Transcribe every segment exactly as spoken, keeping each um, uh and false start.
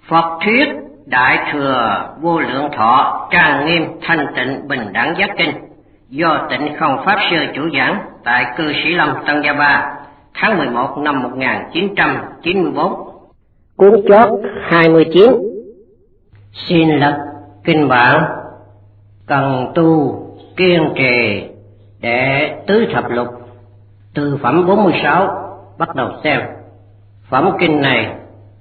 Phật thuyết Đại Thừa Vô Lượng Thọ trang nghiêm thanh tịnh bình đẳng giác kinh do Tịnh Không Pháp Sư chủ giảng tại Cư Sĩ Lâm Tân Gia Ba tháng mười một năm một nghìn chín trăm chín mươi bốn. Cuốn chót hai mươi chín. Xin lật kinh bản. Cần tu kiên trì để tứ thập lục. Từ phẩm bốn mươi sáu bắt đầu xem. Phẩm kinh này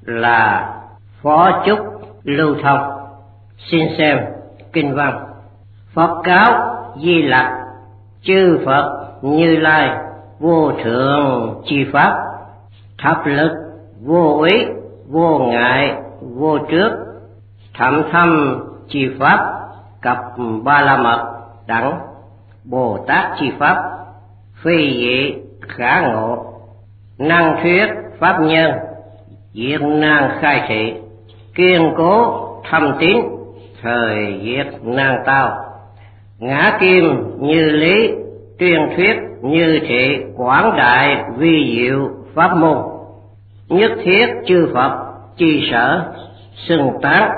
là Phó Chúc lưu thông. Xin xem kinh văn. Phật cáo Di Lặc, chư Phật Như Lai vô thượng chi pháp, thập lực vô ý vô ngại vô trước, thậm thâm chi pháp, cập ba la mật đẳng Bồ Tát chi pháp, phi dị khả ngộ, năng thuyết pháp nhân, diệt nan khai thị, kiên cố thâm tín, thời diệt nan tao, ngã kim như lý, tuyên thuyết như thị, quảng đại vi diệu pháp môn, nhất thiết chư Phật chi sở xưng tán,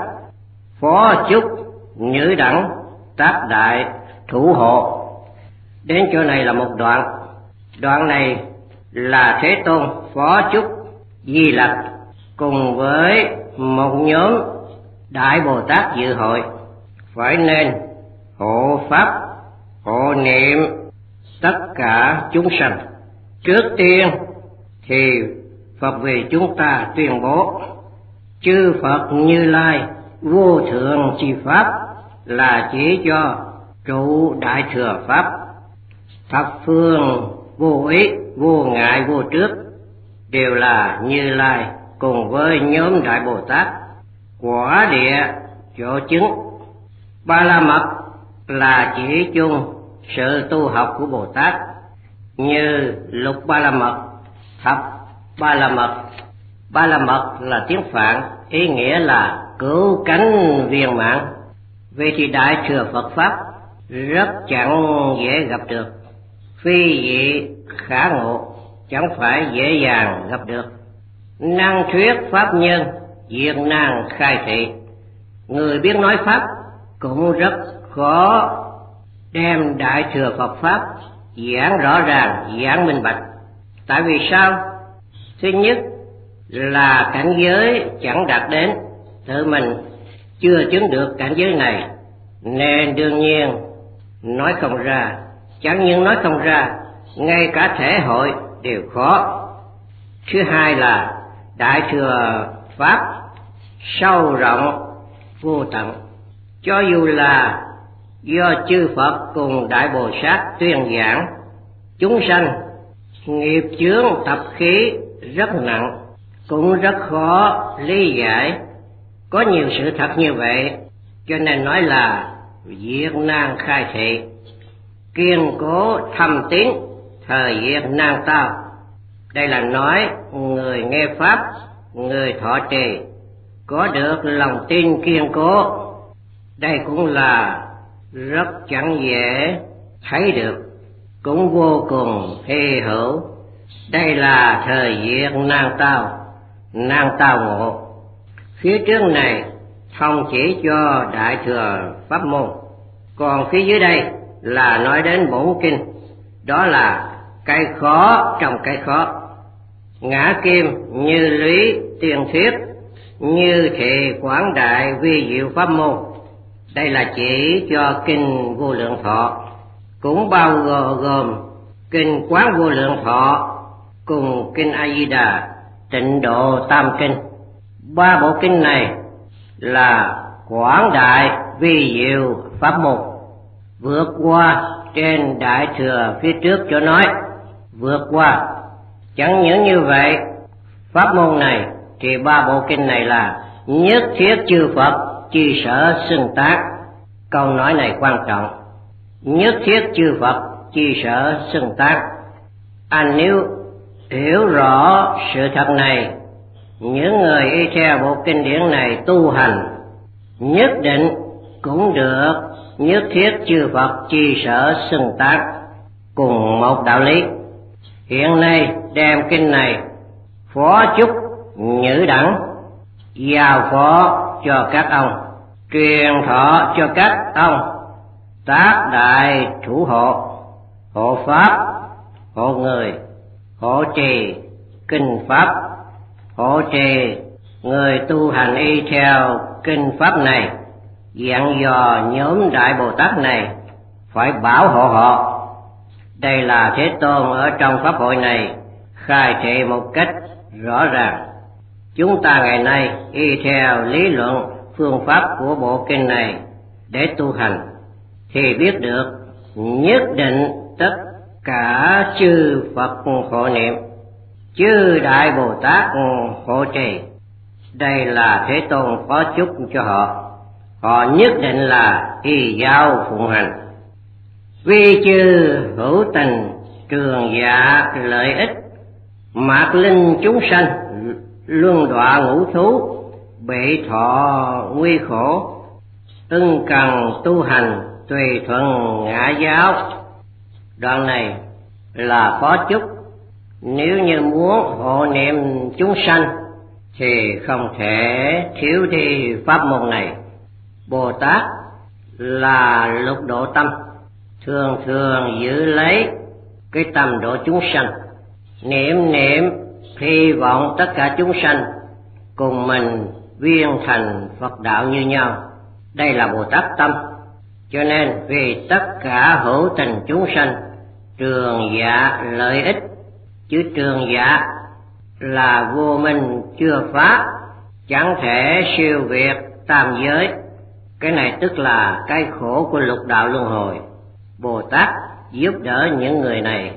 Phó Chúc nhữ đẳng tác đại thủ hộ. Đến chỗ này là một đoạn. Đoạn này là Thế Tôn Phó Chúc Di Lặc cùng với một nhóm Đại Bồ Tát dự hội phải nên hộ pháp hộ niệm tất cả chúng sanh. Trước tiên thì Phật vì chúng ta tuyên bố chư Phật Như Lai vô thượng chi pháp là chỉ cho trụ Đại Thừa pháp, thập phương vô ý vô ngại vô trước đều là Như Lai cùng với nhóm Đại Bồ Tát. Quả địa chỗ chứng ba la mật là chỉ chung sự tu học của Bồ Tát, như lục ba la mật, thập ba la mật. Ba la mật là tiếng Phạn, ý nghĩa là cứu cánh viên mãn. Vậy thì Đại Thừa Phật pháp rất chẳng dễ gặp được, phi dị khả ngộ, chẳng phải dễ dàng gặp được. Năng thuyết pháp nhân, diệt nan khai thị, người biết nói pháp cũng rất khó đem Đại Thừa Phật pháp giảng rõ ràng, giảng minh bạch. Tại vì sao? Thứ nhất là cảnh giới chẳng đạt đến, tự mình chưa chứng được cảnh giới này, nên đương nhiên nói không ra. Chẳng những nói không ra, ngay cả thể hội đều khó. Thứ hai là Đại Thừa pháp sâu rộng vô tận, cho dù là do chư Phật cùng Đại Bồ Tát tuyên giảng, chúng sanh nghiệp chướng tập khí rất nặng, cũng rất khó lý giải. Có nhiều sự thật như vậy, cho nên nói là diệt nan khai thị, kiên cố thâm tín, thời diệt nan tao. Đây là nói người nghe pháp, người thọ trì có được lòng tin kiên cố. Đây cũng là rất chẳng dễ thấy được, cũng vô cùng hy hữu. Đây là thời diệt nan tao, nan tao ngộ. Phía trước này không chỉ cho Đại Thừa pháp môn, còn phía dưới đây là nói đến bổn kinh, đó là cái khó trong cái khó. Ngã kim như lý tuyên thuyết, như thị quảng đại vi diệu pháp môn. Đây là chỉ cho kinh Vô Lượng Thọ, cũng bao gồm kinh Quán Vô Lượng Thọ cùng kinh A Di Đà Tịnh Độ Tam Kinh. Ba bộ kinh này là quảng đại vi diệu pháp môn, vượt qua trên Đại Thừa phía trước cho nói, vượt qua. Chẳng những như vậy, pháp môn này thì ba bộ kinh này là nhất thiết chư Phật chi sở xưng tác. Câu nói này quan trọng, nhất thiết chư Phật chi sở xưng tác. Anh nếu hiểu rõ sự thật này, những người y theo bộ kinh điển này tu hành nhất định cũng được nhất thiết chư Phật chi sở xưng tác, cùng một đạo lý. Hiện nay đem kinh này Phó Chúc nhữ đẳng giao phó cho các ông, truyền thọ cho các ông, tác đại thủ hộ, hộ pháp, hộ người, hộ trì kinh pháp, hộ trì người tu hành y theo kinh pháp này, dặn dò nhóm Đại Bồ Tát này phải bảo hộ họ. Đây là Thế Tôn ở trong pháp hội này khai thị một cách rõ ràng. Chúng ta ngày nay y theo lý luận phương pháp của bộ kinh này để tu hành thì biết được nhất định tất cả chư Phật hộ niệm, chư Đại Bồ Tát hộ trì. Đây là Thế Tôn phó chúc cho họ, họ nhất định là y giáo phụng hành. Vi chư hữu tình trường dạ lợi ích, mạc linh chúng sanh luân đọa ngũ thú, bị thọ nguy khổ, ưng cần tu hành tùy thuận ngã giáo. Đoạn này là phó chúc, nếu như muốn hộ niệm chúng sanh thì không thể thiếu đi pháp môn này. Bồ Tát là lục độ tâm, thường thường giữ lấy cái tâm độ chúng sanh, niệm niệm hy vọng tất cả chúng sanh cùng mình viên thành Phật đạo như nhau. Đây là Bồ Tát tâm. Cho nên vì tất cả hữu tình chúng sanh trường dạ lợi ích, chứ trường dạ là vô minh chưa phá, chẳng thể siêu việt tam giới. Cái này tức là cái khổ của lục đạo luân hồi. Bồ Tát giúp đỡ những người này.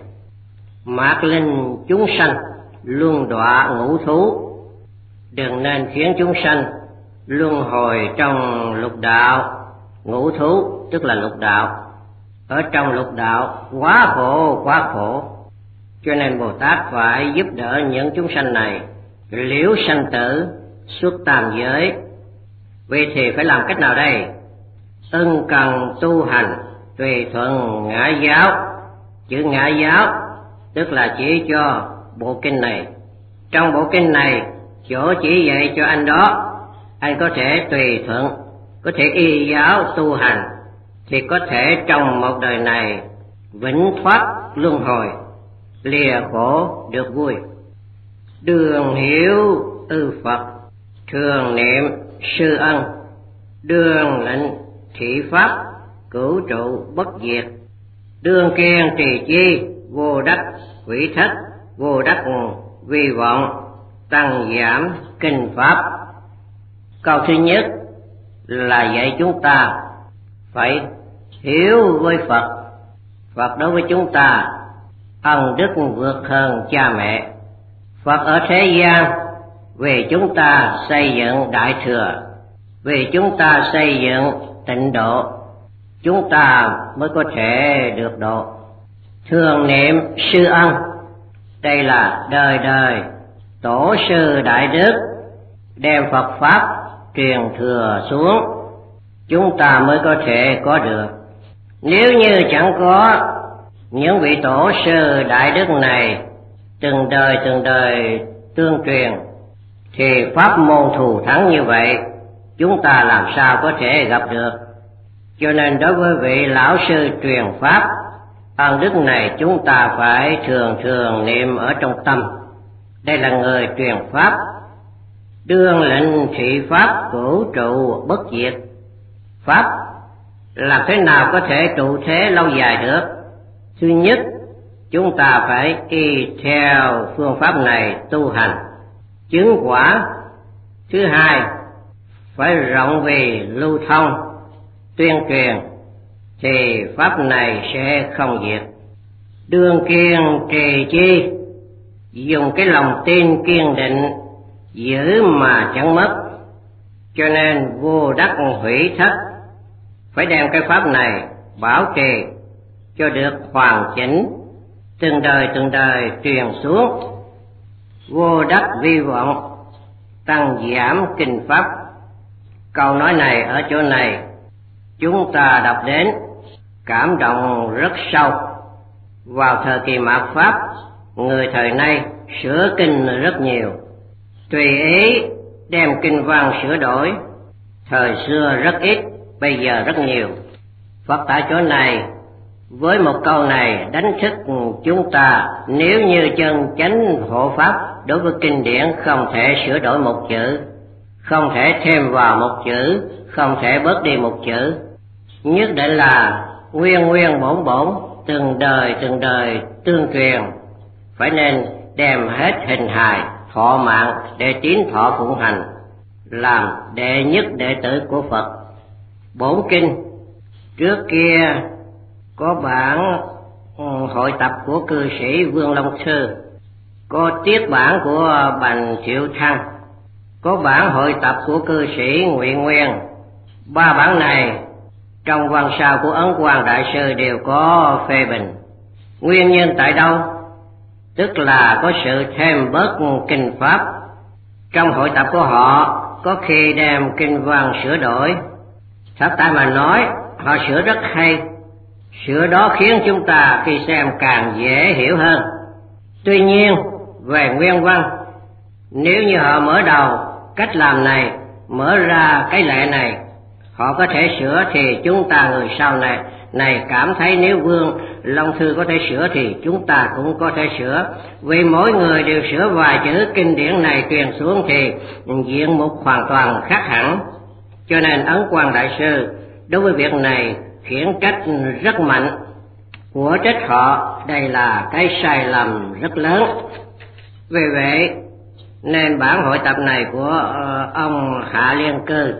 Mạc linh chúng sanh luân đọa ngũ thú, đừng nên khiến chúng sanh luân hồi trong lục đạo. Ngũ thú tức là lục đạo, ở trong lục đạo quá khổ quá khổ. Cho nên Bồ Tát phải giúp đỡ những chúng sanh này liễu sanh tử, xuất tam giới. Vậy thì phải làm cách nào đây? Ưng cần tu hành tùy thuận ngã giáo. Chữ ngã giáo tức là chỉ cho bộ kinh này. Trong bộ kinh này chỗ chỉ dạy cho anh đó, anh có thể tùy thuận, có thể y giáo tu hành, thì có thể trong một đời này vĩnh thoát luân hồi, lìa khổ được vui. Đường hiểu ư Phật, thường niệm sư ân, đường lệnh thị pháp, cửu trụ bất diệt. Đương kiên trì chi, vô đắc quỷ thất, vô đắc vi vọng, tăng giảm kinh pháp. Câu thứ nhất là dạy chúng ta phải hiểu với Phật. Phật đối với chúng ta ân đức vượt hơn cha mẹ. Phật ở thế gian vì chúng ta xây dựng Đại Thừa, vì chúng ta xây dựng tịnh độ, chúng ta mới có thể được độ. Thường niệm sư ân, đây là đời đời tổ sư đại đức đem Phật pháp truyền thừa xuống, chúng ta mới có thể có được. Nếu như chẳng có những vị tổ sư đại đức này từng đời từng đời tương truyền, thì pháp môn thù thắng như vậy chúng ta làm sao có thể gặp được. Cho nên đối với vị lão sư truyền pháp, ân đức này chúng ta phải thường thường niệm ở trong tâm. Đây là người truyền pháp. Đương lệnh thị pháp, cửu trụ bất diệt. Pháp làm thế nào có thể trụ thế lâu dài được? Thứ nhất, chúng ta phải y theo phương pháp này tu hành, chứng quả. Thứ hai, phải rộng vì lưu thông, tuyên truyền, thì pháp này sẽ không diệt. Đương kiên trì chi, dùng cái lòng tin kiên định giữ mà chẳng mất. Cho nên vô đắc hủy thất, phải đem cái pháp này bảo trì cho được hoàn chỉnh, từng đời từng đời truyền xuống. Vô đắc vi vọng, tăng giảm kinh pháp. Câu nói này ở chỗ này chúng ta đọc đến cảm động rất sâu. Vào thời kỳ mạt Pháp, người thời nay sửa kinh rất nhiều, tùy ý đem kinh văn sửa đổi. Thời xưa rất ít, bây giờ rất nhiều. Phật tại chỗ này với một câu này đánh thức chúng ta, nếu như chân chánh hộ pháp đối với kinh điển không thể sửa đổi một chữ, không thể thêm vào một chữ, không thể bớt đi một chữ, nhất định là nguyên nguyên bổn bổn, từng đời từng đời tương truyền, phải nên đem hết hình hài thọ mạng để tín thọ phụng hành, làm đệ nhất đệ tử của Phật. Bổn kinh trước kia có bản hội tập của cư sĩ Vương Long Sư, có tiết bản của Bành Thiệu Thăng, có bản hội tập của cư sĩ Ngụy Nguyên. Ba bản này trong văn sao của Ấn Quang Đại Sư đều có phê bình. Nguyên nhân tại đâu? Tức là có sự thêm bớt kinh pháp. Trong hội tập của họ có khi đem kinh văn sửa đổi. Thật tại mà nói, họ sửa rất hay. Sửa đó khiến chúng ta khi xem càng dễ hiểu hơn. Tuy nhiên, về nguyên văn, nếu như họ mở đầu cách làm này, mở ra cái lệ này, họ có thể sửa, thì chúng ta người sau này này cảm thấy nếu Vương Long Thư có thể sửa thì chúng ta cũng có thể sửa. Vì mỗi người đều sửa vài chữ kinh điển này truyền xuống thì diện mục hoàn toàn khác hẳn. Cho nên Ấn Quang Đại Sư đối với việc này khiển trách rất mạnh, của trách họ đây là cái sai lầm rất lớn. Vì vậy nên bản hội tập này của ông Hạ Liên Cư,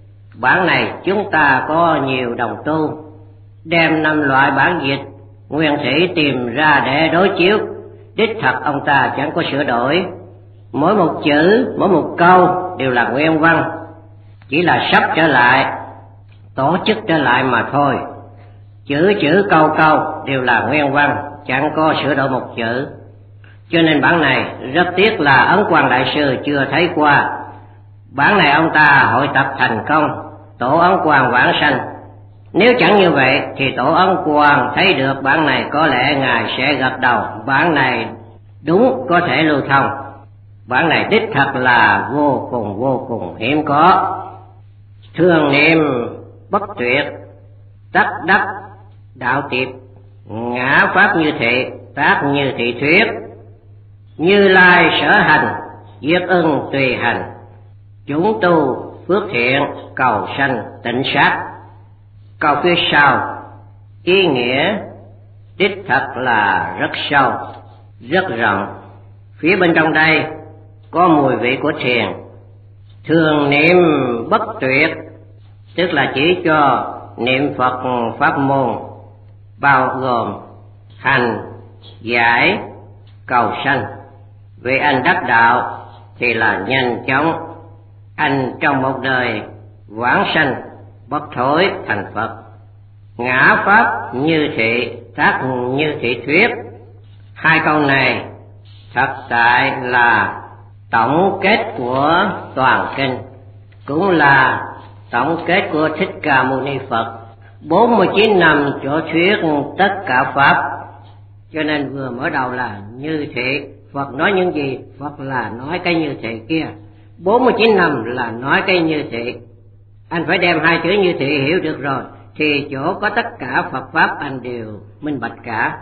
bản này chúng ta có nhiều đồng tu, đem năm loại bản dịch nguyên thủy tìm ra để đối chiếu. Đích thật ông ta chẳng có sửa đổi, mỗi một chữ, mỗi một câu đều là nguyên văn, chỉ là sắp trở lại, tổ chức trở lại mà thôi. Chữ chữ câu câu đều là nguyên văn, chẳng có sửa đổi một chữ. Cho nên bản này rất tiếc là Ấn Quang Đại Sư chưa thấy qua. Bản này ông ta hội tập thành công, tổ Ấn Quang vãng sanh. Nếu chẳng như vậy thì tổ Ấn Quang thấy được bản này, có lẽ ngài sẽ gật đầu bản này đúng có thể lưu thông. Bản này đích thật là vô cùng vô cùng hiếm có. Thường niệm bất tuyệt, tất đắc đạo tiệp, ngã pháp như thị, tác như thị thuyết, Như Lai sở hành, diệt ưng tùy hành, chúng tu phước thiện, cầu sanh tịnh sát. Câu phía sau ý nghĩa đích thật là rất sâu, rất rộng. Phía bên trong đây có mùi vị của thiền. Thường niệm bất tuyệt tức là chỉ cho niệm Phật pháp môn, bao gồm hành, giải, cầu sanh. Vì anh đắc đạo thì là nhanh chóng, anh trong một đời vãng sanh bất thối thành Phật. Ngã pháp như thị, tác như thị thuyết, hai câu này thật tại là tổng kết của toàn kinh, cũng là tổng kết của Thích Ca Mâu Ni Phật bốn mươi chín năm chỗ thuyết tất cả pháp. Cho nên vừa mở đầu là như thị, Phật nói những gì, Phật là nói cái như thị kia. bốn mươi chín năm là nói cái như thị. Anh phải đem hai chữ như thị hiểu được rồi, thì chỗ có tất cả Phật pháp anh đều minh bạch cả.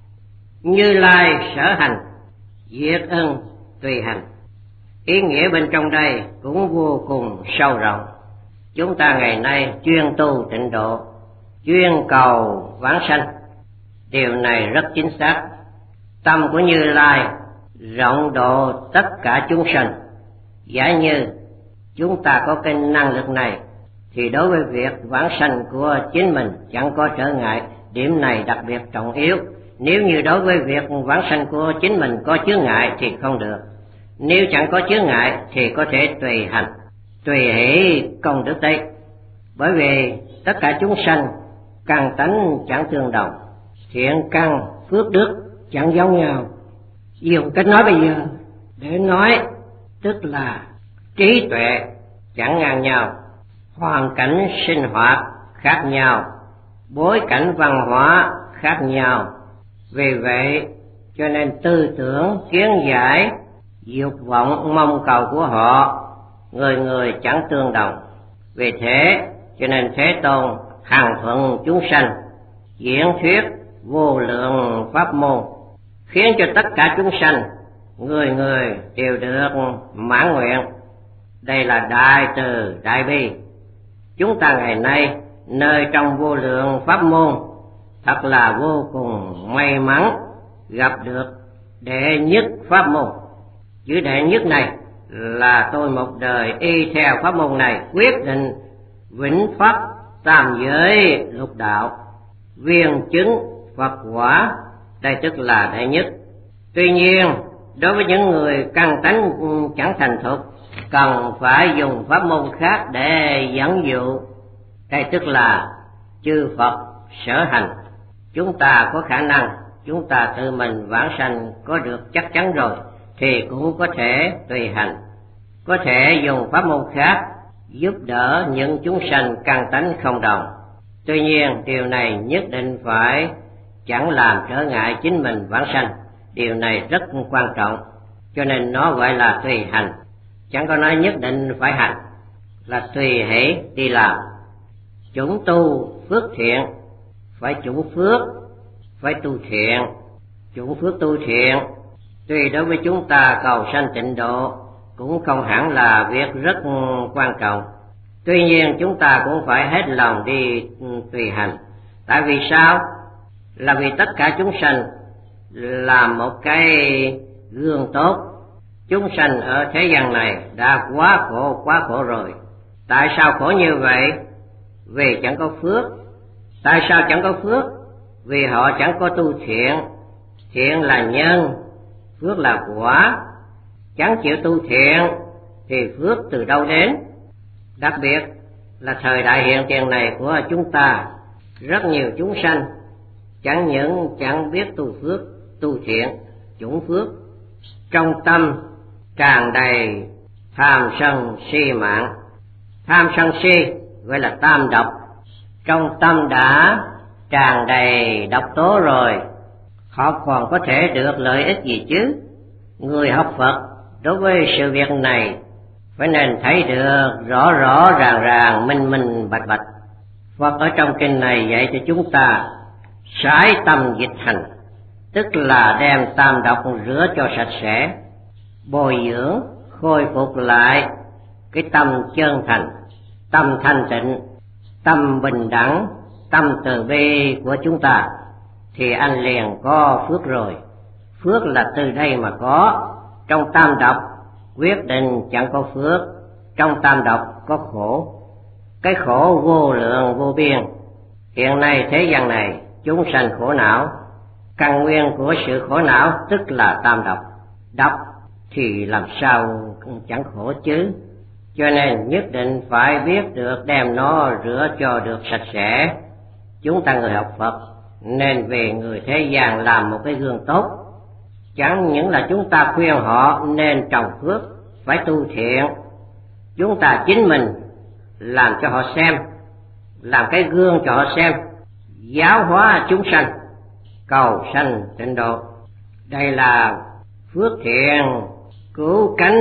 Như Lai sở hành, diệt ưng tùy hành. Ý nghĩa bên trong đây cũng vô cùng sâu rộng. Chúng ta ngày nay chuyên tu tịnh độ, chuyên cầu vãng sanh, điều này rất chính xác. Tâm của Như Lai rộng độ tất cả chúng sanh. Giả như chúng ta có cái năng lực này thì đối với việc vãng sanh của chính mình chẳng có trở ngại. Điểm này đặc biệt trọng yếu. Nếu như đối với việc vãng sanh của chính mình có chướng ngại thì không được. Nếu chẳng có chướng ngại thì có thể tùy hành, tùy hỷ công đức đấy. Bởi vì tất cả chúng sanh căn tánh chẳng tương đồng, thiện căn phước đức chẳng giống nhau. Dùng cách nói bây giờ để nói tức là trí tuệ chẳng ngang nhau, hoàn cảnh sinh hoạt khác nhau, bối cảnh văn hóa khác nhau. Vì vậy cho nên tư tưởng, kiến giải, dục vọng mong cầu của họ người người chẳng tương đồng. Vì thế cho nên Thế Tôn hằng thuận chúng sanh, diễn thuyết vô lượng pháp môn, khiến cho tất cả chúng sanh người người đều được mãn nguyện. Đây là đại từ đại bi. Chúng ta ngày nay nơi trong vô lượng pháp môn thật là vô cùng may mắn gặp được đệ nhất pháp môn. Chữ đệ nhất này là tôi một đời y theo pháp môn này quyết định vĩnh pháp tam giới lục đạo, viên chứng Phật quả, đây tức là đệ nhất. Tuy nhiên đối với những người căn tánh chẳng thành thục, cần phải dùng pháp môn khác để dẫn dụ, đây tức là chư Phật sở hành. Chúng ta có khả năng, chúng ta tự mình vãng sanh có được chắc chắn rồi thì cũng có thể tùy hành, có thể dùng pháp môn khác giúp đỡ những chúng sanh căn tánh không đồng. Tuy nhiên điều này nhất định phải chẳng làm trở ngại chính mình vãng sanh. Điều này rất quan trọng, cho nên nó gọi là tùy hành, chẳng có nói nhất định phải hành, là tùy hỷ đi làm. Chủng tu phước thiện, phải chủng phước, phải tu thiện. Chủng phước tu thiện tuy đối với chúng ta cầu sanh tịnh độ cũng không hẳn là việc rất quan trọng. Tuy nhiên chúng ta cũng phải hết lòng đi tùy hành. Tại vì sao? Là vì tất cả chúng sanh là một cái gương tốt. Chúng sanh ở thế gian này đã quá khổ, quá khổ rồi. Tại sao khổ như vậy? Vì chẳng có phước. Tại sao chẳng có phước? Vì họ chẳng có tu thiện. Thiện là nhân, phước là quả. Chẳng chịu tu thiện thì phước từ đâu đến? Đặc biệt là thời đại hiện tiền này của chúng ta, rất nhiều chúng sanh chẳng những chẳng biết tu phước, tu thiện, chủng phước, trong tâm tràn đầy tham sân si mạng. Tham sân si gọi là tam độc. Trong tâm đã tràn đầy độc tố rồi, họ còn có thể được lợi ích gì chứ? Người học Phật đối với sự việc này phải nên thấy được rõ rõ ràng ràng, minh minh bạch bạch. Phật ở trong kinh này dạy cho chúng ta sái tâm dịch hành, tức là đem tam độc rửa cho sạch sẽ, bồi dưỡng, khôi phục lại cái tâm chân thành, tâm thanh tịnh, tâm bình đẳng, tâm từ bi của chúng ta, thì anh liền có phước rồi. Phước là từ đây mà có. Trong tam độc quyết định chẳng có phước. Trong tam độc có khổ, cái khổ vô lượng vô biên. Hiện nay thế gian này chúng sanh khổ não, căn nguyên của sự khổ não tức là tam độc. Độc thì làm sao chẳng khổ chứ? Cho nên nhất định phải biết được đem nó rửa cho được sạch sẽ. Chúng ta người học Phật nên về người thế gian làm một cái gương tốt. Chẳng những là chúng ta khuyên họ nên trồng phước, phải tu thiện, chúng ta chính mình làm cho họ xem, làm cái gương cho họ xem, giáo hóa chúng sanh, cầu sanh tịnh độ. Đây là phước thiện cứu cánh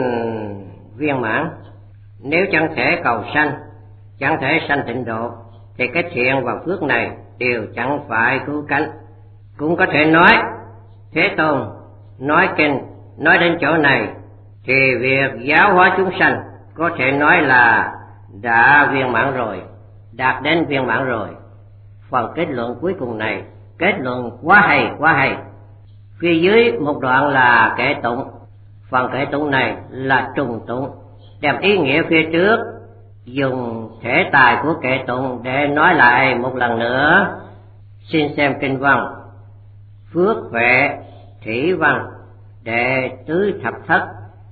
viên mãn. Nếu chẳng thể cầu sanh, chẳng thể sanh tịnh độ, thì cái thiện và phước này đều chẳng phải cứu cánh. Cũng có thể nói Thế Tôn nói kinh nói đến chỗ này thì việc giáo hóa chúng sanh có thể nói là đã viên mãn rồi, đạt đến viên mãn rồi. Phần kết luận cuối cùng này kết luận quá hay, quá hay. Phía dưới một đoạn là kệ tụng. Phần kệ tụng này là trùng tụng, đem ý nghĩa phía trước dùng thể tài của kệ tụng để nói lại một lần nữa. Xin xem kinh văn. Phước huệ thủy văn đệ tứ thập thất,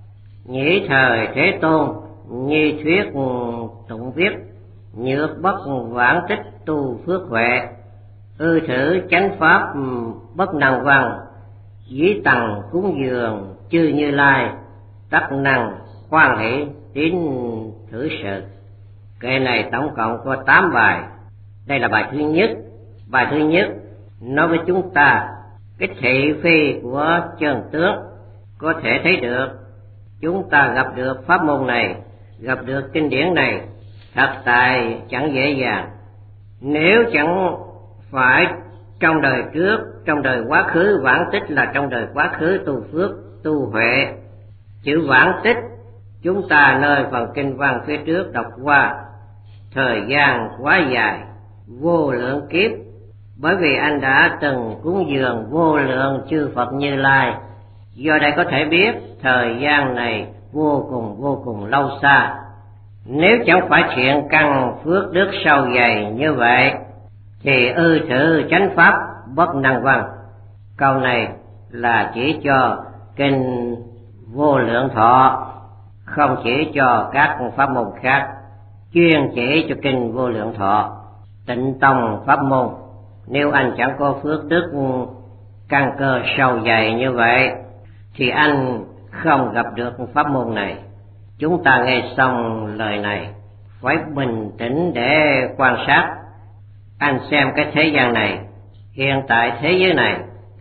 nhĩ thời Thế Tôn nhi thuyết tụng viết, nhược bất vãng tích tu phước huệ, ư thử chánh pháp bất năng văn, dĩ tầng cúng dường chư Như Lai, tất năng khoan hỷ tín thử sự. Kệ này tổng cộng có tám bài. Đây là bài thứ nhất. Bài thứ nhất nói với chúng ta cái thị phi của chân tướng. Có thể thấy được chúng ta gặp được pháp môn này gặp được kinh điển này thật tại chẳng dễ dàng. Nếu chẳng phải trong đời trước, trong đời quá khứ, vãng tích là trong đời quá khứ tu phước, tu huệ. Chữ vãng tích chúng ta nơi phần kinh văn phía trước đọc qua, thời gian quá dài, vô lượng kiếp, bởi vì anh đã từng cúng dường vô lượng chư Phật Như Lai. Do đây có thể biết thời gian này vô cùng vô cùng lâu xa. Nếu chẳng phải thiện căn phước đức sâu dày như vậy thì ư thử chánh pháp bất năng văn. Câu này là chỉ cho kinh Vô Lượng Thọ, không chỉ cho các pháp môn khác, chuyên chỉ cho kinh Vô Lượng Thọ. Tịnh tông pháp môn, nếu anh chẳng có phước đức căn cơ sâu dày như vậy thì anh không gặp được pháp môn này. Chúng ta nghe xong lời này phải bình tĩnh để quan sát. Anh xem cái thế gian này, hiện tại thế giới này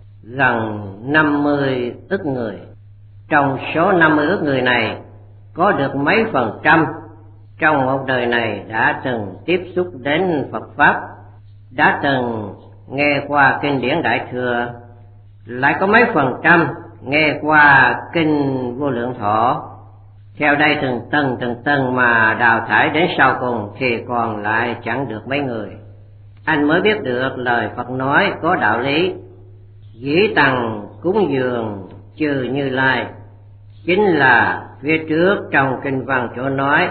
gần năm mươi ức người. Trong số năm mươi ức người này có được mấy phần trăm trong một đời này đã từng tiếp xúc đến Phật Pháp, đã từng nghe qua kinh điển Đại Thừa, lại có mấy phần trăm nghe qua kinh Vô Lượng Thọ. Theo đây từng tầng từng tầng mà đào thải đến sau cùng thì còn lại chẳng được mấy người. Anh mới biết được lời Phật nói có đạo lý. Dĩ tằng cúng dường chư Như Lai, chính là phía trước trong kinh văn chỗ nói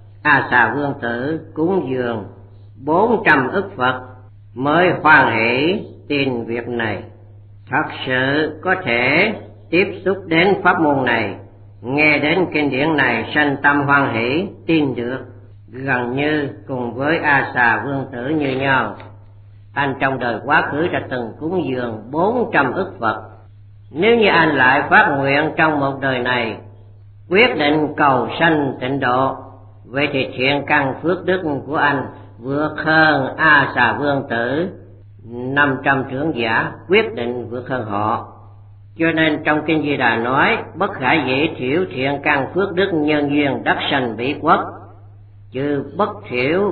A Xà Vương Tử cúng dường bốn trăm ức Phật mới hoan hỷ tin việc này. Thật sự có thể tiếp xúc đến pháp môn này, nghe đến kinh điển này sanh tâm hoan hỷ tin được, gần như cùng với A Xà Vương Tử như nhau. Anh trong đời quá khứ đã từng cúng dường bốn trăm ức Phật. Nếu như anh lại phát nguyện trong một đời này quyết định cầu sanh tịnh độ, vậy thì thiện căn phước đức của anh vượt hơn A Xà Vương Tử năm trăm trưởng giả, quyết định vượt hơn họ. Cho nên trong kinh Di Đà nói bất khả dĩ thiểu thiện căn phước đức nhân duyên đắc sanh bỉ quốc. Chữ bất thiểu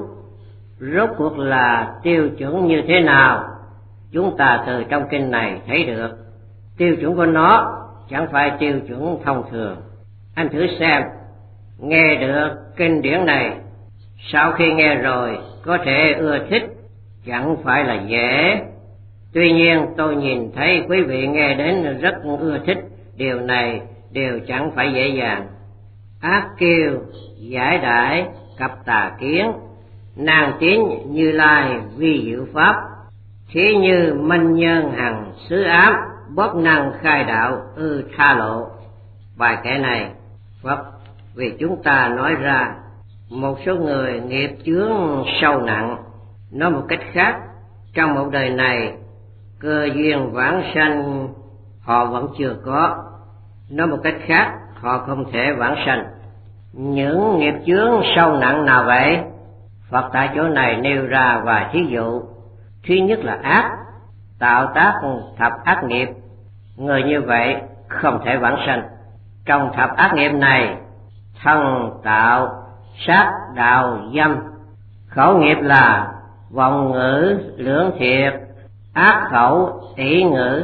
rốt cuộc là tiêu chuẩn như thế nào, chúng ta từ trong kinh này thấy được. Tiêu chuẩn của nó chẳng phải tiêu chuẩn thông thường. Anh thử xem, nghe được kinh điển này, sau khi nghe rồi có thể ưa thích chẳng phải là dễ. Tuy nhiên tôi nhìn thấy quý vị nghe đến rất ưa thích, điều này đều chẳng phải dễ dàng. Ác kiêu giải đãi cặp tà kiến, nàng tín Như Lai vi diệu pháp, thí như minh nhân hằng xứ ám, bất năng khai đạo ư tha lộ. Bài kệ này Phật vì chúng ta nói ra một số người nghiệp chướng sâu nặng. Nói một cách khác, trong một đời này cơ duyên vãng sanh họ vẫn chưa có. Nói một cách khác, họ không thể vãng sanh. Những nghiệp chướng sâu nặng nào vậy? Phật tại chỗ này nêu ra vài thí dụ. Thứ nhất là ác, tạo tác thập ác nghiệp. Người như vậy không thể vãng sanh. Trong thập ác nghiệp này, thân tạo, sát đạo dâm. Khẩu nghiệp là vọng ngữ lưỡng thiệt, ác khẩu ỷ ngữ.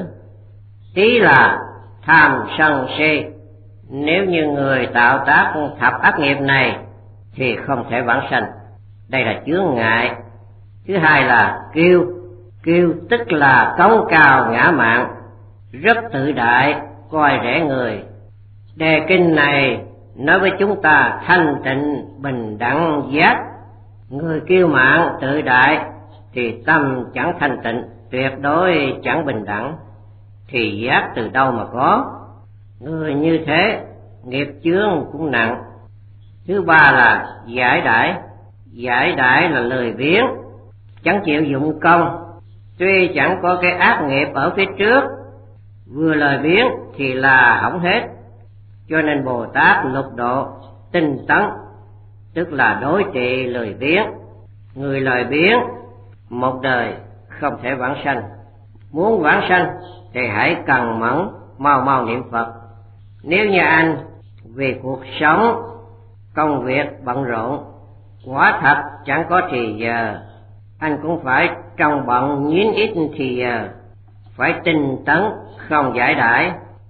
Ý là tham sân si. Nếu như người tạo tác thập ác nghiệp này thì không thể vãng sanh. Đây là chướng ngại. Thứ hai là kiêu. Kiêu tức là cống cao ngã mạn, rất tự đại, coi rẻ người. Đề kinh này nói với chúng ta thanh tịnh bình đẳng giác. Người kiêu mạn tự đại thì tâm chẳng thanh tịnh, tuyệt đối chẳng bình đẳng, thì giác từ đâu mà có. Người như thế nghiệp chướng cũng nặng. Thứ ba là giải đãi. Giải đãi là lười biếng, chẳng chịu dụng công. Tuy chẳng có cái ác nghiệp ở phía trước, vừa lười biếng thì là hỏng hết. Cho nên Bồ Tát lục độ tinh tấn, tức là đối trị lười biếng. Người lười biếng một đời không thể vãng sanh. Muốn vãng sanh thì hãy cần mẫn mau mau niệm Phật. Nếu như anh vì cuộc sống công việc bận rộn, quả thật chẳng có thì giờ. Anh cũng phải trong bận nhín ít thì giờ, phải tinh tấn không giải đãi.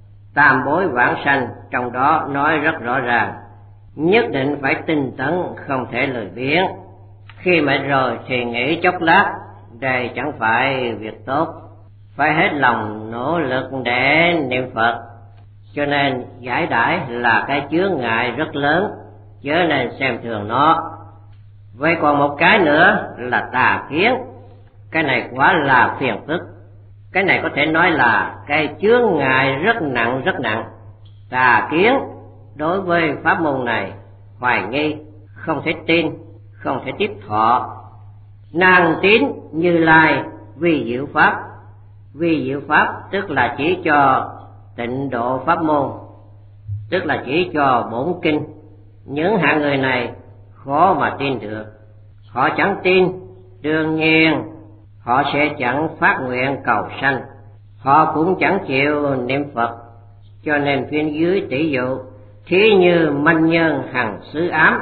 Tam bối vãng sanh trong đó nói rất rõ ràng, nhất định phải tinh tấn, không thể lười biếng. Khi mệt rồi thì nghỉ chốc lát, đây chẳng phải việc tốt. Phải hết lòng nỗ lực để niệm Phật. Cho nên giải đãi là cái chướng ngại rất lớn, chớ nên xem thường nó. Vậy còn một cái nữa là tà kiến. Cái này quá là phiền phức. Cái này có thể nói là cái chướng ngại rất nặng rất nặng. Tà kiến đối với pháp môn này hoài nghi, không thể tin, không thể tiếp thọ. Nàng tín Như Lai vi diệu pháp. Vi diệu pháp tức là chỉ cho tịnh độ pháp môn, tức là chỉ cho bổn kinh. Những hạng người này khó mà tin được. Họ chẳng tin, đương nhiên họ sẽ chẳng phát nguyện cầu sanh, họ cũng chẳng chịu niệm Phật. Cho nên phía dưới tỷ dụ, thí như manh nhân hằng xứ ám.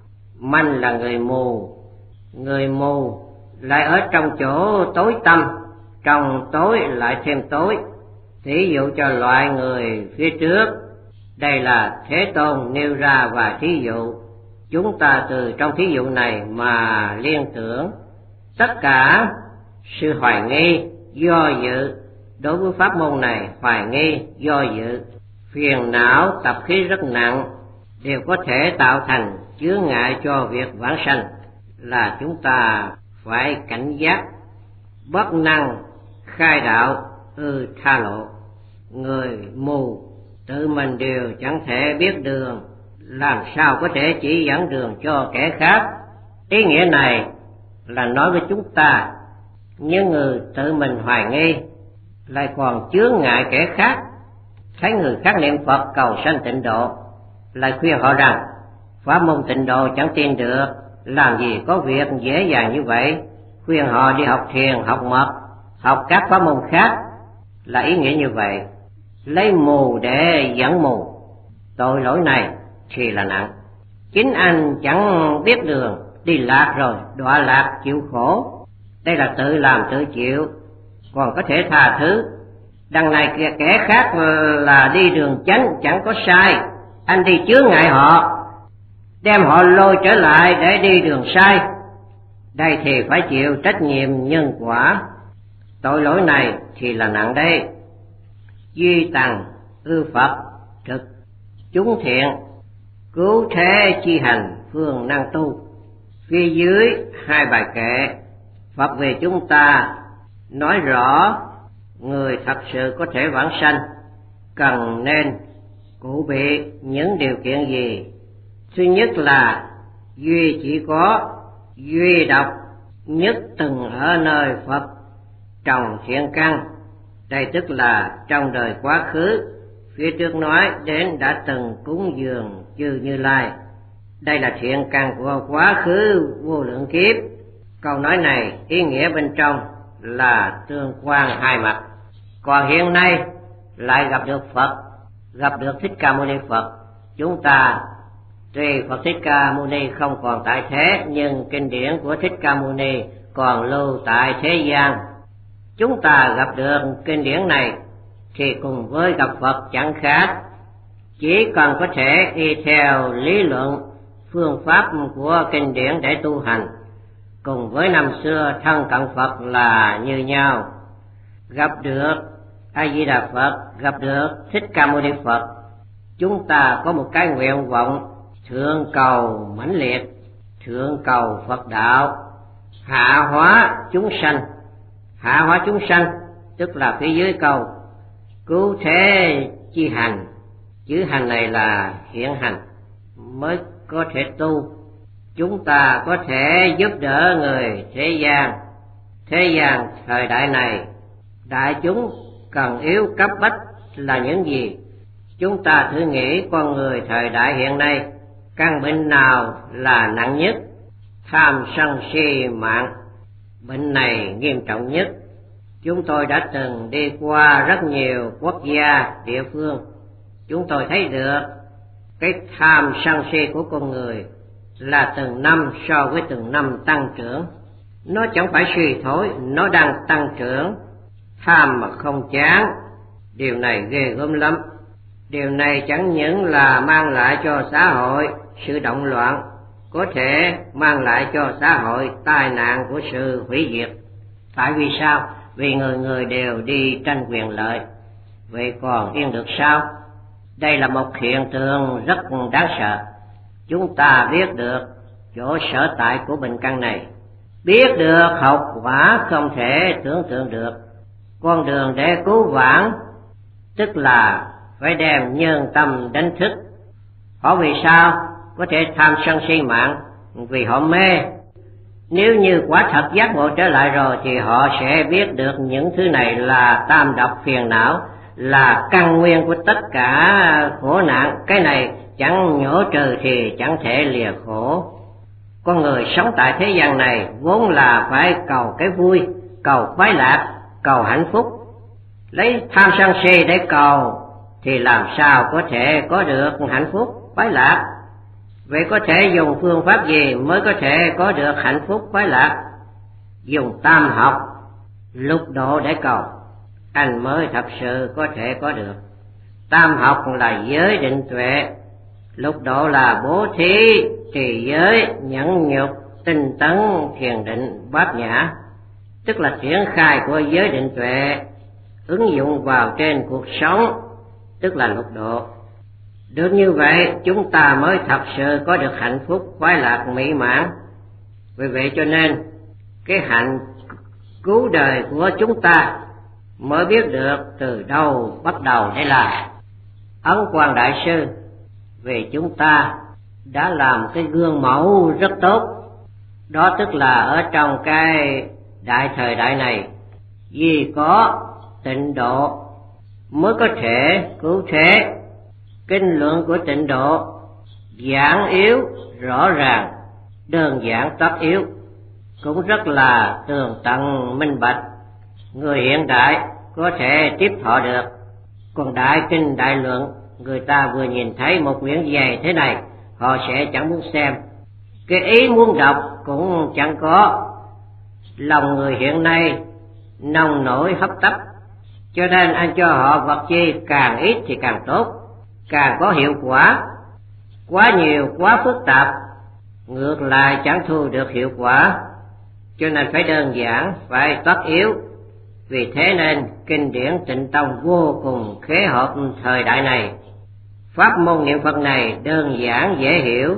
Manh là người mù, người mù lại ở trong chỗ tối tăm, trong tối lại thêm tối. Thí dụ cho loại người phía trước, đây là Thế Tôn nêu ra vài thí dụ. Chúng ta từ trong thí dụ này mà liên tưởng, tất cả sự hoài nghi, do dự đối với pháp môn này, hoài nghi, do dự, phiền não, tập khí rất nặng, đều có thể tạo thành chướng ngại cho việc vãng sanh, là chúng ta phải cảnh giác, bất năng khai đạo ư tha lộ. Người mù tự mình đều chẳng thể biết đường, làm sao có thể chỉ dẫn đường cho kẻ khác. Ý nghĩa này là nói với chúng ta, những người tự mình hoài nghi lại còn chướng ngại kẻ khác, thấy người khác niệm Phật cầu sanh tịnh độ, lại khuyên họ rằng pháp môn tịnh độ chẳng tin được, làm gì có việc dễ dàng như vậy. Khuyên họ đi học thiền, học mật, học các pháp môn khác, là ý nghĩa như vậy. Lấy mù để dẫn mù, tội lỗi này thì là nặng. Chính anh chẳng biết đường, đi lạc rồi, đọa lạc chịu khổ, đây là tự làm tự chịu, còn có thể tha thứ. Đằng này kìa, kẻ khác là đi đường chánh chẳng có sai, anh đi chướng ngại họ, đem họ lôi trở lại để đi đường sai, đây thì phải chịu trách nhiệm nhân quả. Tội lỗi này thì là nặng đây. Duy tằng ư Phật thực chúng thiện, cứu thế chi hành phương năng tu. Phía dưới hai bài kệ, Phật về chúng ta nói rõ người thật sự có thể vãng sanh cần nên cụ bị những điều kiện gì. Thứ nhất là duy chỉ có duy độc nhất từng ở nơi Phật trồng thiện căn. Đây tức là trong đời quá khứ, phía trước nói đến đã từng cúng dường chư Như Lai. Đây là thiện căn của quá khứ vô lượng kiếp. Câu nói này ý nghĩa bên trong là tương quan hai mặt. Còn hiện nay lại gặp được Phật, gặp được Thích Ca Mâu Ni Phật. Chúng ta tuy Phật Thích Ca Mâu Ni không còn tại thế, nhưng kinh điển của Thích Ca Mâu Ni còn lưu tại thế gian. Chúng ta gặp được kinh điển này thì cùng với gặp Phật chẳng khác, chỉ cần có thể y theo lý luận phương pháp của kinh điển để tu hành, cùng với năm xưa thân cận Phật là như nhau. Gặp được A Di Đà Phật, gặp được Thích Ca Mâu Ni Phật, chúng ta có một cái nguyện vọng thượng cầu mãnh liệt, thượng cầu Phật đạo, hạ hóa chúng sanh. Hạ hóa chúng sanh tức là phía dưới câu cứu thế chi hành. Chữ hành này là hiện hành mới có thể tu. Chúng ta có thể giúp đỡ người thế gian. Thế gian thời đại này, đại chúng cần yếu cấp bách là những gì? Chúng ta thử nghĩ con người thời đại hiện nay, căn bệnh nào là nặng nhất? Tham sân si mạng. Bệnh này nghiêm trọng nhất. Chúng tôi đã từng đi qua rất nhiều quốc gia, địa phương. Chúng tôi thấy được Cái tham sân si của con người là từng năm so với từng năm tăng trưởng. Nó chẳng phải suy thoái, nó đang tăng trưởng. Tham mà không chán, điều này ghê gớm lắm. Điều này chẳng những là mang lại cho xã hội sự động loạn, có thể mang lại cho xã hội tai nạn của sự hủy diệt. Tại vì sao? Vì người người đều đi tranh quyền lợi. Vậy còn yên được sao? Đây là một hiện tượng rất đáng sợ. Chúng ta biết được chỗ sở tại của bệnh căn này, biết được hậu quả không thể tưởng tượng được. Con đường để cứu vãn tức là phải đem nhân tâm đánh thức. Họ vì sao có thể tham sân si mạng? Vì họ mê. Nếu như quả thật giác ngộ trở lại rồi thì họ sẽ biết được những thứ này là tam độc phiền não, là căn nguyên của tất cả khổ nạn. Cái này chẳng nhổ trừ thì chẳng thể lìa khổ. Con người sống tại thế gian này vốn là phải cầu cái vui, cầu khoái lạc, cầu hạnh phúc. Lấy tham sân si để cầu thì làm sao có thể có được hạnh phúc, khoái lạc? Vậy có thể dùng phương pháp gì mới có thể có được hạnh phúc, khoái lạc? Dùng tam học, lục độ để cầu, anh mới thật sự có thể có được. Tam học là giới định tuệ, lục độ là bố thí, trì giới, nhẫn nhục, tinh tấn, thiền định, bát nhã. Tức là triển khai của giới định tuệ, ứng dụng vào trên cuộc sống, tức là lục độ. Được như vậy chúng ta mới thật sự có được hạnh phúc, khoái lạc, mỹ mãn. Vì vậy cho nên cái hạnh cứu đời của chúng ta mới biết được từ đâu bắt đầu để làm. Ấn Quang Đại Sư vì chúng ta đã làm cái gương mẫu rất tốt. Đó tức là ở trong cái đại thời đại này, vì có tịnh độ mới có thể cứu thế. Kinh luận của tịnh độ giảng yếu rõ ràng, đơn giản tất yếu, cũng rất là tường tận minh bạch. Người hiện đại có thể tiếp thọ được. Còn đại kinh đại luận, người ta vừa nhìn thấy một quyển dày thế này, họ sẽ chẳng muốn xem. Cái ý muốn đọc cũng chẳng có. Lòng người hiện nay nông nổi hấp tấp, cho nên anh cho họ vật chi càng ít thì càng tốt, càng có hiệu quả. Quá nhiều, quá phức tạp, ngược lại chẳng thu được hiệu quả. Cho nên phải đơn giản, phải tất yếu. Vì thế nên kinh điển Tịnh Tông vô cùng khế hợp thời đại này. Pháp môn niệm Phật này đơn giản dễ hiểu.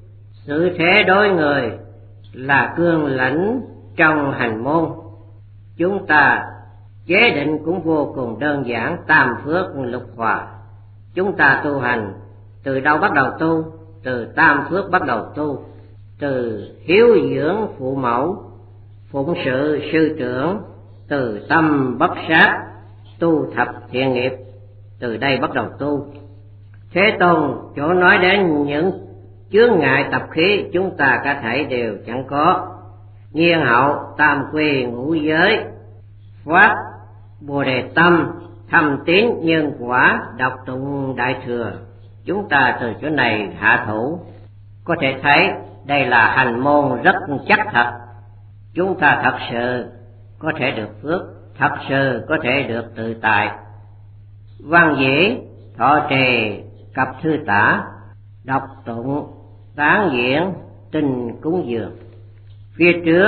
Sự thế đối người là cương lãnh trong hành môn. Chúng ta chế định cũng vô cùng đơn giản, tam phước lục hòa. Chúng ta tu hành từ đâu bắt đầu tu? Từ tam phước bắt đầu tu. Từ hiếu dưỡng phụ mẫu, phụng sự sư trưởng, từ tâm bất sát, tu thập thiện nghiệp, từ đây bắt đầu tu. Thế Tôn chỗ nói đến những chướng ngại tập khí chúng ta cả thảy đều chẳng có. Nhiên hậu, tam quy, ngũ giới, phát bồ đề tâm, thâm tín nhân quả, đọc tụng đại thừa. Chúng ta từ chỗ này hạ thủ, có thể thấy đây là hành môn rất chắc thật. Chúng ta thật sự có thể được phước, thật sự có thể được tự tại. Văn dĩ, thọ trì, cập thư tả, đọc tụng, tán diễn, tinh cúng dường. Phía trước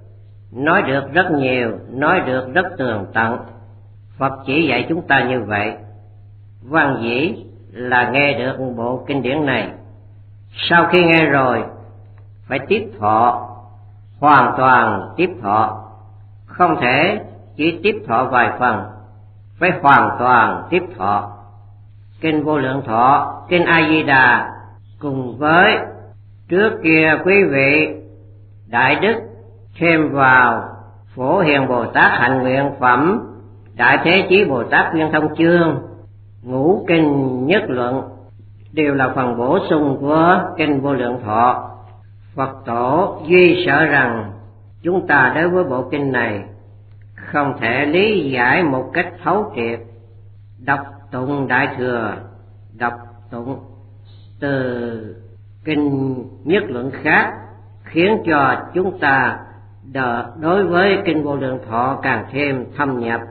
nói được rất nhiều, nói được rất tường tận. Phật chỉ dạy chúng ta như vậy. Văn dĩ là nghe được bộ kinh điển này. Sau khi nghe rồi phải tiếp thọ, hoàn toàn tiếp thọ. Không thể chỉ tiếp thọ vài phần, phải hoàn toàn tiếp thọ. Kinh Vô Lượng Thọ, kinh A Di Đà cùng với trước kia quý vị đại đức thêm vào Phổ Hiền Bồ Tát Hạnh Nguyện Phẩm, Đại Thế Chí Bồ Tát Viên Thông Chương, Ngũ Kinh Nhất Luận đều là phần bổ sung của kinh Vô Lượng Thọ. Phật tổ duy sợ rằng chúng ta đối với bộ kinh này không thể lý giải một cách thấu triệt. Đọc tụng đại thừa, đọc tụng từ kinh nhất luận khác, khiến cho chúng ta đối với kinh Vô Lượng Thọ càng thêm thâm nhập,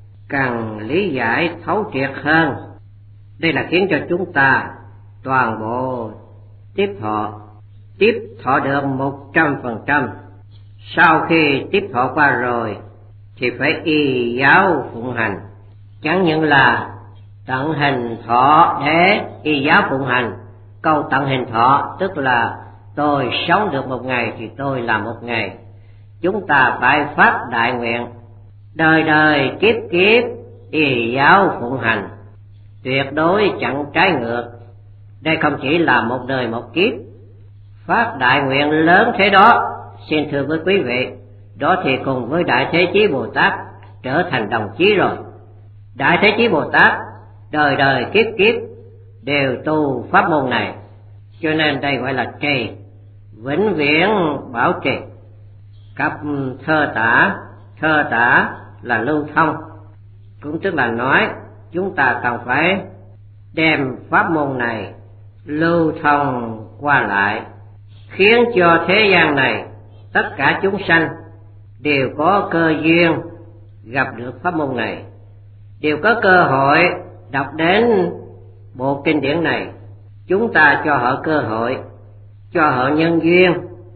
càng lý giải thấu triệt hơn. Đây là khiến cho chúng ta toàn bộ tiếp thọ, tiếp thọ được một trăm phần trăm. Sau khi tiếp thọ qua rồi thì phải y giáo phụng hành, chẳng những là tận hình thọ để y giáo phụng hành. Câu tận hình thọ tức là tôi sống được một ngày thì tôi làm một ngày. Chúng ta phải phát đại nguyện đời đời kiếp kiếp y giáo phụng hành, tuyệt đối chẳng trái ngược. Đây không chỉ là một đời một kiếp. Phát đại nguyện lớn thế đó, xin thưa với quý vị, đó thì cùng với Đại Thế Chí Bồ Tát trở thành đồng chí rồi. Đại Thế Chí Bồ Tát đời đời kiếp kiếp đều tu pháp môn này, cho nên đây gọi là trì, vĩnh viễn bảo trì. Cặp thơ tả, thơ tả là lưu thông, cũng tức là nói chúng ta cần phải đem pháp môn này lưu thông qua lại, khiến cho thế gian này tất cả chúng sanh đều có cơ duyên gặp được pháp môn này, đều có cơ hội đọc đến bộ kinh điển này. Chúng ta cho họ cơ hội, cho họ nhân duyên,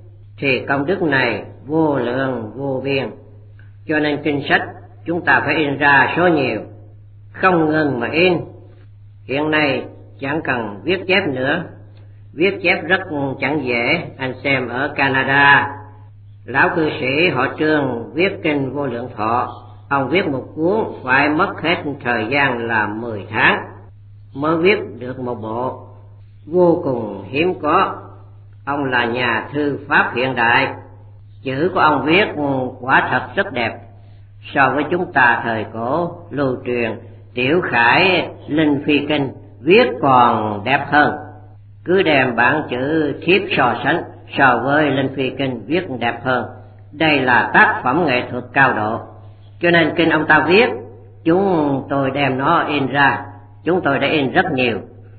thì công đức này vô lượng vô biên. Cho nên kinh sách chúng ta phải in ra số nhiều, không ngừng mà in. Hiện nay chẳng cần viết chép nữa, viết chép rất chẳng dễ. Anh xem ở Canada, lão cư sĩ họ Trương viết kinh Vô Lượng Thọ, ông viết một cuốn phải mất hết thời gian là mười tháng mới viết được một bộ, vô cùng hiếm có. Ông là nhà thư pháp hiện đại, chữ của ông viết quả thật rất đẹp. So với chúng ta thời cổ lưu truyền Tiểu Khải Linh Phi Kinh viết còn đẹp hơn. Cứ đem bản chữ thiếp so sánh, so với Linh Phi Kinh viết đẹp hơn. Đây là tác phẩm nghệ thuật cao độ. Cho nên kinh ông ta viết, chúng tôi đem nó in ra, chúng tôi đã in rất nhiều,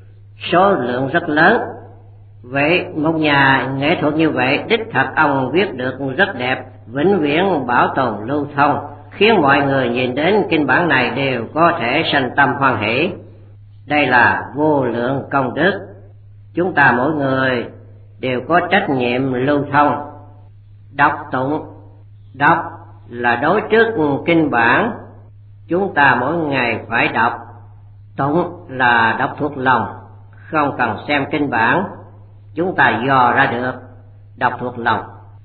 số lượng rất lớn. Vậy một nhà nghệ thuật như vậy, đích thật ông viết được rất đẹp, vĩnh viễn bảo tồn lưu thông, khiến mọi người nhìn đến kinh bản này đều có thể sanh tâm hoan hỷ. Đây là vô lượng công đức. Chúng ta mỗi người đều có trách nhiệm lưu thông. Đọc tụng, đọc là đối trước kinh bản, chúng ta mỗi ngày phải đọc. Tụng là đọc thuộc lòng, không cần xem kinh bản, chúng ta dò ra được, đọc thuộc lòng.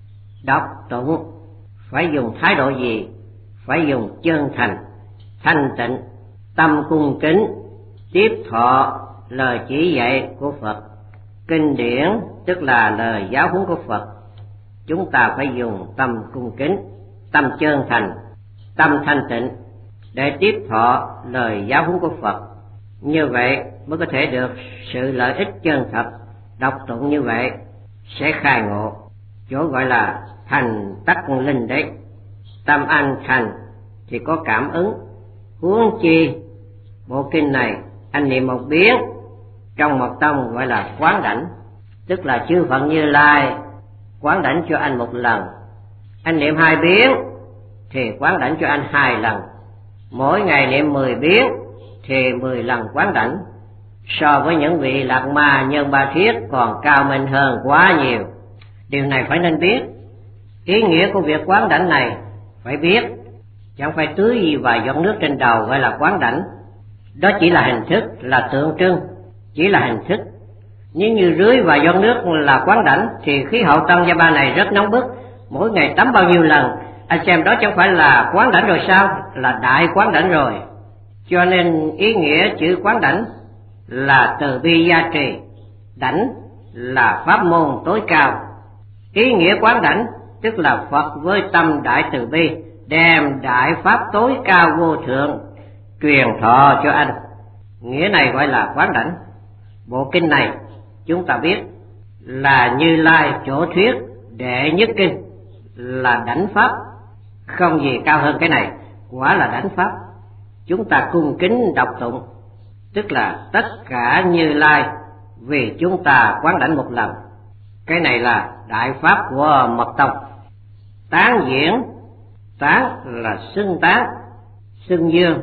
Đọc tụng phải dùng thái độ gì? Phải dùng chân thành, thanh tịnh, tâm cung kính, tiếp thọ lời chỉ dạy của Phật. Kinh điển tức là lời giáo huấn của Phật, chúng ta phải dùng tâm cung kính, tâm chân thành, tâm thanh tịnh để tiếp thọ lời giáo huấn của Phật. Như vậy mới có thể được sự lợi ích chân thật. Đọc tụng như vậy sẽ khai ngộ, chỗ gọi là thành tắc linh đấy. Tâm anh thành thì có cảm ứng. Huống chi bộ kinh này anh niệm một biến trong một tông gọi là quán đảnh, tức là chư Phật Như Lai quán đảnh cho anh một lần. Anh niệm hai biến thì quán đảnh cho anh hai lần. Mỗi ngày niệm mười biến thì mười lần quán đảnh. So với những vị lạc ma nhân ba thiết còn cao minh hơn quá nhiều. Điều này phải nên biết. Ý nghĩa của việc quán đảnh này phải biết, chẳng phải tưới gì vài giọt nước trên đầu gọi là quán đảnh. Đó chỉ là hình thức, là tượng trưng, chỉ là hình thức. Nếu như rưới vài giọt nước là quán đảnh thì khí hậu Tăng Gia Ba này rất nóng bức, mỗi ngày tắm bao nhiêu lần. Anh xem đó chẳng phải là quán đảnh rồi sao? Là đại quán đảnh rồi. Cho nên ý nghĩa chữ quán đảnh là từ bi gia trì, đảnh là pháp môn tối cao. Ý nghĩa quán đảnh tức là Phật với tâm đại từ bi đem đại pháp tối cao vô thượng truyền thọ cho anh. Nghĩa này gọi là quán đảnh. Bộ kinh này chúng ta biết là Như Lai chỗ thuyết đệ nhất kinh, là đảnh pháp, không gì cao hơn cái này, quả là đảnh pháp. Chúng ta cung kính đọc tụng, tức là tất cả Như Lai vì chúng ta quán đảnh một lần. Cái này là đại pháp của Mật Tông. Tán diễn, tán là xưng tán, xưng dương,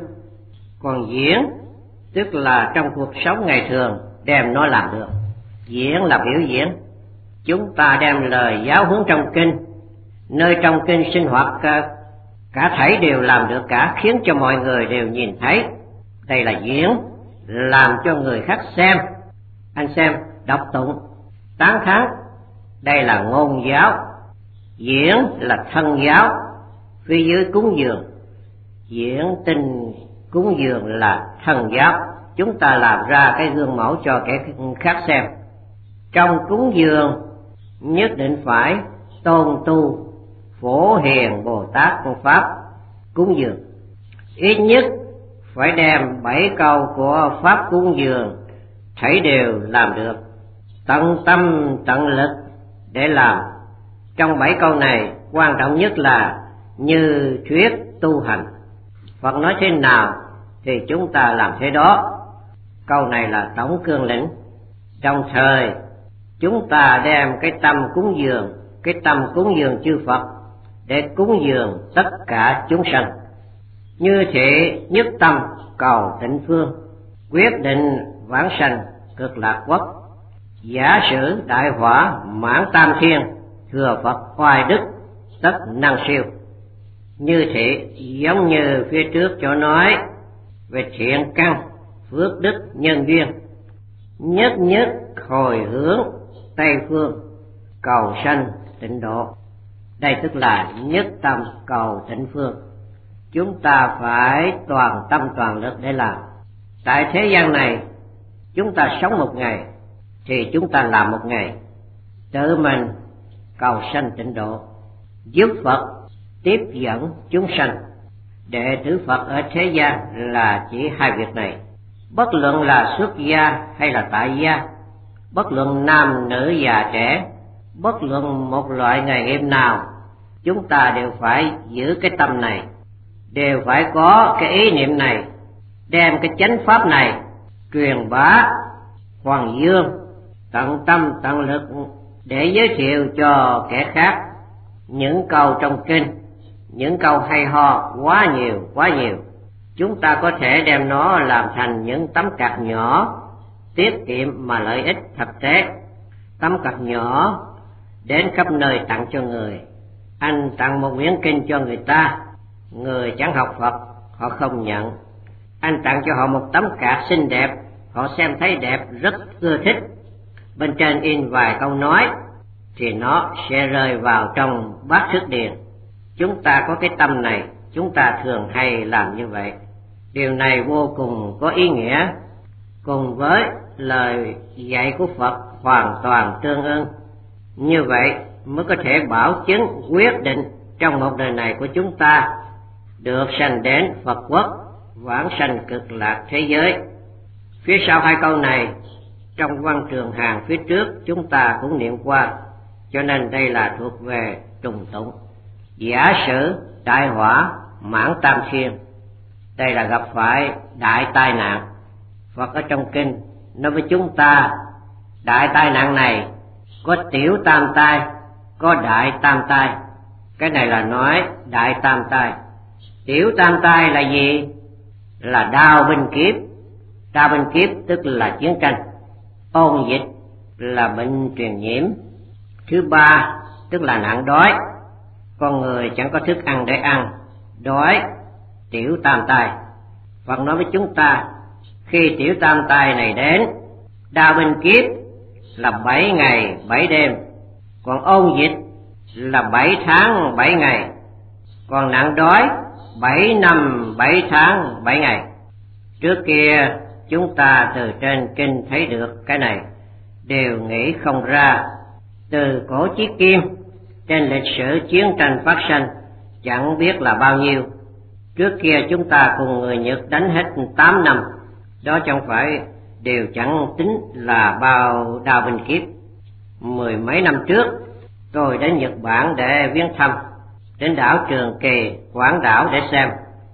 còn diễn tức là trong cuộc sống ngày thường đem nó làm được. Diễn là biểu diễn. Chúng ta đem lời giáo huấn trong kinh, nơi trong kinh sinh hoạt cả, cả thảy đều làm được cả, khiến cho mọi người đều nhìn thấy. Đây là diễn, làm cho người khác xem. Anh xem, đọc tụng, tán thán, đây là ngôn giáo. Diễn là thân giáo, phía dưới cúng dường. Diễn tinh cúng dường là thân giáo. Chúng ta làm ra cái gương mẫu cho kẻ khác xem. Trong cúng dường nhất định phải tôn tu Phổ Hiền Bồ Tát Công Pháp cúng dường. Ít nhất phải đem bảy câu của Pháp cúng dường thảy đều làm được, tận tâm tận lực để làm. Trong bảy câu này quan trọng nhất là như thuyết tu hành. Phật nói thế nào thì chúng ta làm thế đó. Câu này là tổng cương lĩnh. Đồng thời chúng ta đem cái tâm cúng dường, cái tâm cúng dường chư Phật để cúng dường tất cả chúng sanh. Như thế nhất tâm cầu tịnh phương, quyết định vãng sanh cực lạc quốc. Giả sử đại hỏa mãn tam thiên, thừa Phật oai đức tất năng siêu. Như thế giống như phía trước chỗ nói về thiện căn, phước đức, nhân duyên, nhất nhất hồi hướng Tây phương cầu sanh tịnh độ. Đây tức là nhất tâm cầu tịnh phương. Chúng ta phải toàn tâm toàn lực để làm. Tại thế gian này chúng ta sống một ngày thì chúng ta làm một ngày, tự mình cầu sanh tịnh độ, giúp Phật tiếp dẫn chúng sanh. Đệ tử Phật ở thế gian là chỉ hai việc này. Bất luận là xuất gia hay là tại gia, bất luận nam nữ già trẻ, bất luận một loại nghề nghiệp nào, chúng ta đều phải giữ cái tâm này, đều phải có cái ý niệm này, đem cái chánh pháp này truyền bá hoàng dương, tận tâm tận lực để giới thiệu cho kẻ khác những câu trong kinh, những câu hay ho quá nhiều quá nhiều. Chúng ta có thể đem nó làm thành những tấm card nhỏ, tiết kiệm mà lợi ích thực tế. Tấm card nhỏ đến khắp nơi tặng cho người. Anh tặng một quyển kinh cho người ta, người chẳng học Phật họ không nhận. Anh tặng cho họ một tấm card xinh đẹp, họ xem thấy đẹp rất ưa thích, bên trên in vài câu nói thì nó sẽ rơi vào trong bát thức điền. Chúng ta có cái tâm này, chúng ta thường hay làm như vậy. Điều này vô cùng có ý nghĩa, cùng với lời dạy của Phật hoàn toàn tương ưng. Như vậy mới có thể bảo chứng quyết định trong một đời này của chúng ta được sanh đến Phật quốc, vãng sanh cực lạc thế giới. Phía sau hai câu này trong văn trường hàng phía trước chúng ta cũng niệm qua, cho nên đây là thuộc về trùng tụng. Giả sử đại hỏa mãn tam thiên, đây là gặp phải đại tai nạn. Phật ở trong kinh nói với chúng ta, đại tai nạn này có tiểu tam tai, có đại tam tai. Cái này là nói đại tam tai. Tiểu tam tai là gì? Là đao binh kiếp. Đao binh kiếp tức là chiến tranh. Ôn dịch là bệnh truyền nhiễm. Thứ ba tức là nạn đói, con người chẳng có thức ăn để ăn, đói, tiểu tam tai. Phật nói với chúng ta, khi tiểu tam tai này đến, đao binh kiếp là bảy ngày bảy đêm, còn ôn dịch là bảy tháng bảy ngày, còn nạn đói bảy năm bảy tháng bảy ngày. Trước kia chúng ta từ trên kinh thấy được cái này, đều nghĩ không ra. Từ cổ chí kim, trên lịch sử chiến tranh phát sinh chẳng biết là bao nhiêu. Trước kia chúng ta cùng người Nhật đánh hết tám năm, đó chẳng phải đều chẳng tính là bao đao binh kiếp. Mười mấy năm trước tôi đến Nhật Bản để viếng thăm, đến đảo Trường Kỳ, Quảng đảo để xem.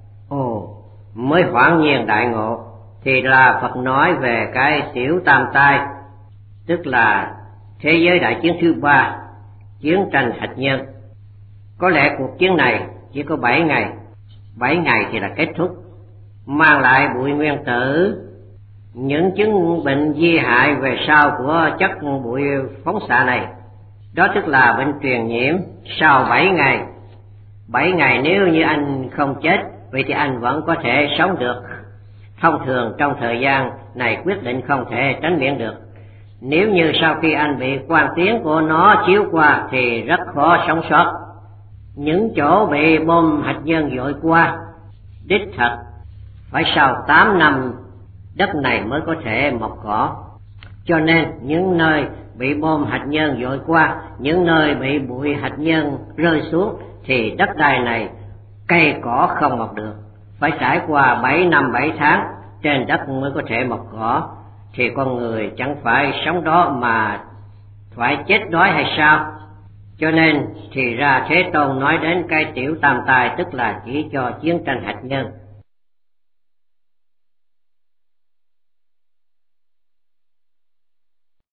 Ồ, mới hoảng nhiên đại ngộ thì là Phật nói về cái tiểu tam tai. tức là thế giới đại chiến thứ ba, chiến tranh hạt nhân. Có lẽ cuộc chiến này chỉ có bảy ngày, bảy ngày thì là kết thúc, mang lại bụi nguyên tử, những chứng bệnh di hại về sau của chất bụi phóng xạ này. Đó tức là bệnh truyền nhiễm sau bảy ngày. Bảy ngày nếu như anh không chết, vậy thì anh vẫn có thể sống được. Thông thường trong thời gian này quyết định không thể tránh miễn được. Nếu như sau khi anh bị quang tiến của nó chiếu qua thì rất khó sống sót. Những chỗ bị bom hạt nhân dội qua, đích thật phải sau tám năm đất này mới có thể mọc cỏ. Cho nên những nơi bị bom hạt nhân dội qua, những nơi bị bụi hạt nhân rơi xuống thì đất đai này cây cỏ không mọc được. Phải trải qua bảy năm bảy tháng trên đất mới có thể mọc cỏ. Thì con người chẳng phải sống đó mà phải chết đói hay sao? Cho nên thì ra Thế Tôn nói đến cái tiểu tam tai, tức là chỉ cho chiến tranh hạt nhân.